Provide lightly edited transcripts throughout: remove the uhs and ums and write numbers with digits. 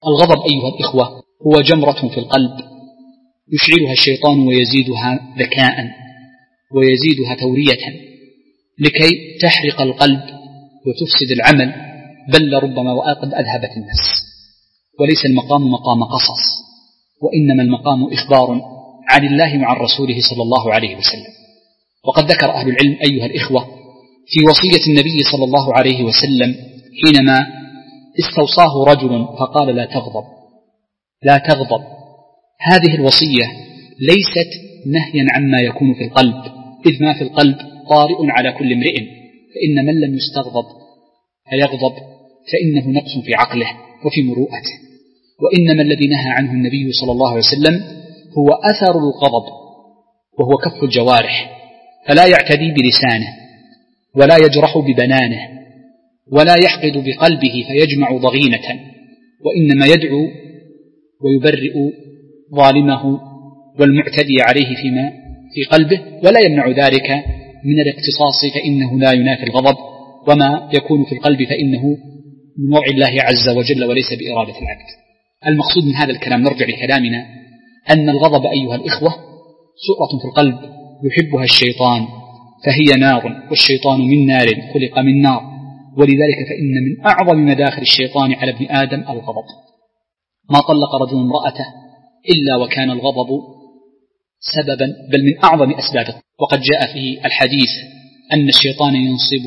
الغضب أيها الإخوة هو جمرة في القلب يشعلها الشيطان ويزيدها ذكاء ويزيدها تورية لكي تحرق القلب وتفسد العمل، بل ربما وقد أذهبت النفس. وليس المقام مقام قصص، وإنما المقام إخبار عن الله وعن رسوله صلى الله عليه وسلم. وقد ذكر أهل العلم أيها الإخوة في وصية النبي صلى الله عليه وسلم حينما استوصاه رجل فقال لا تغضب. هذه الوصية ليست نهيا عما يكون في القلب، إذ ما في القلب طارئ على كل امرئ، فإن من لم يستغضب فيغضب فإنه نقص في عقله وفي مروءته. وإنما الذي نهى عنه النبي صلى الله عليه وسلم هو أثر الغضب، وهو كف الجوارح، فلا يعتدي بلسانه ولا يجرح ببنانه ولا يحقد بقلبه فيجمع ضغينة، وإنما يدعو ويبرئ ظالمه والمعتدي عليه فيما في قلبه، ولا يمنع ذلك من الاقتصاص، فإنه لا ينافي الغضب، وما يكون في القلب فإنه من وضع الله عز وجل وليس بإرادة العبد. المقصود من هذا الكلام، نرجع لكلامنا، أن الغضب أيها الإخوة سؤرة في القلب يحبها الشيطان، فهي نار، والشيطان من نار خلق من نار، ولذلك فإن من أعظم مداخل الشيطان على ابن آدم الغضب. ما طلق رجل امرأته إلا وكان الغضب سببا، بل من أعظم أسبابه. وقد جاء في الحديث أن الشيطان ينصب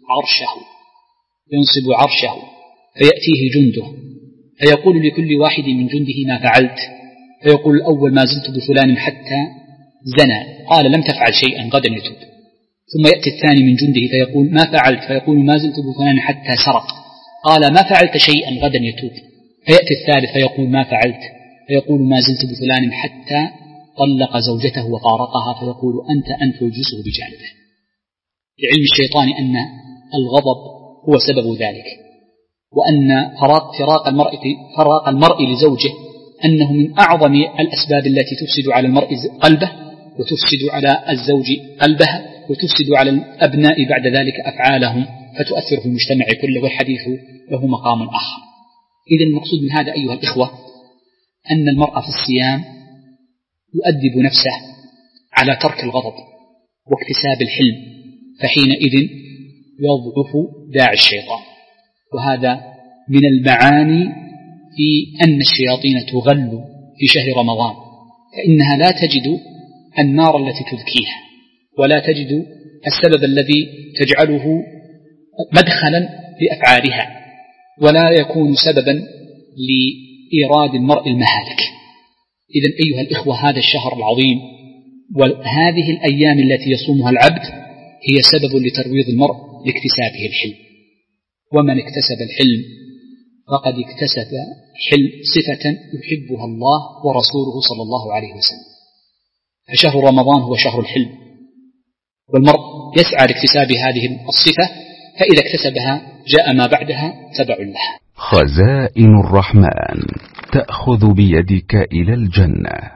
عرشه فيأتيه جنده فيقول لكل واحد من جنده ما فعلت، فيقول الأول ما زلت بفلان حتى زنى، قال لم تفعل شيئا غدا يتوب. ثم يأتي الثاني من جنده فيقول ما فعلت، فيقول ما زلت بفلان حتى سرق، قال ما فعلت شيئا غدا يتوب. فيأتي الثالث فيقول ما فعلت، فيقول ما زلت بفلان حتى طلق زوجته وفارقها، فيقول أنت ويجلسه بجانبه. لعلم الشيطان أن الغضب هو سبب ذلك، وأن فراق المرء لزوجه أنه من أعظم الأسباب التي تفسد على المرء قلبه، وتفسد على الزوج قلبها، وتفسد على الأبناء بعد ذلك أفعالهم، فتؤثر في المجتمع كله، والحديث له مقام آخر. إذن المقصود من هذا أيها الإخوة أن المرء في الصيام يؤدب نفسه على ترك الغضب واكتساب الحلم، فحينئذ يضعف داعي الشيطان. وهذا من المعاني في أن الشياطين تغل في شهر رمضان، فإنها لا تجد النار التي تذكيها، ولا تجد السبب الذي تجعله مدخلا لأفعالها، ولا يكون سببا لإيراد المرء المهالك. إذن أيها الإخوة هذا الشهر العظيم وهذه الأيام التي يصومها العبد هي سبب لترويض المرء لاكتسابه الحلم، ومن اكتسب الحلم فقد اكتسب صفة يحبها الله ورسوله صلى الله عليه وسلم. فشهر رمضان هو شهر الحلم، والمرء يسعى لاكتساب هذه الصفة، فإذا اكتسبها جاء ما بعدها تبع لها. خزائن الرحمن تأخذ بيدك إلى الجنة.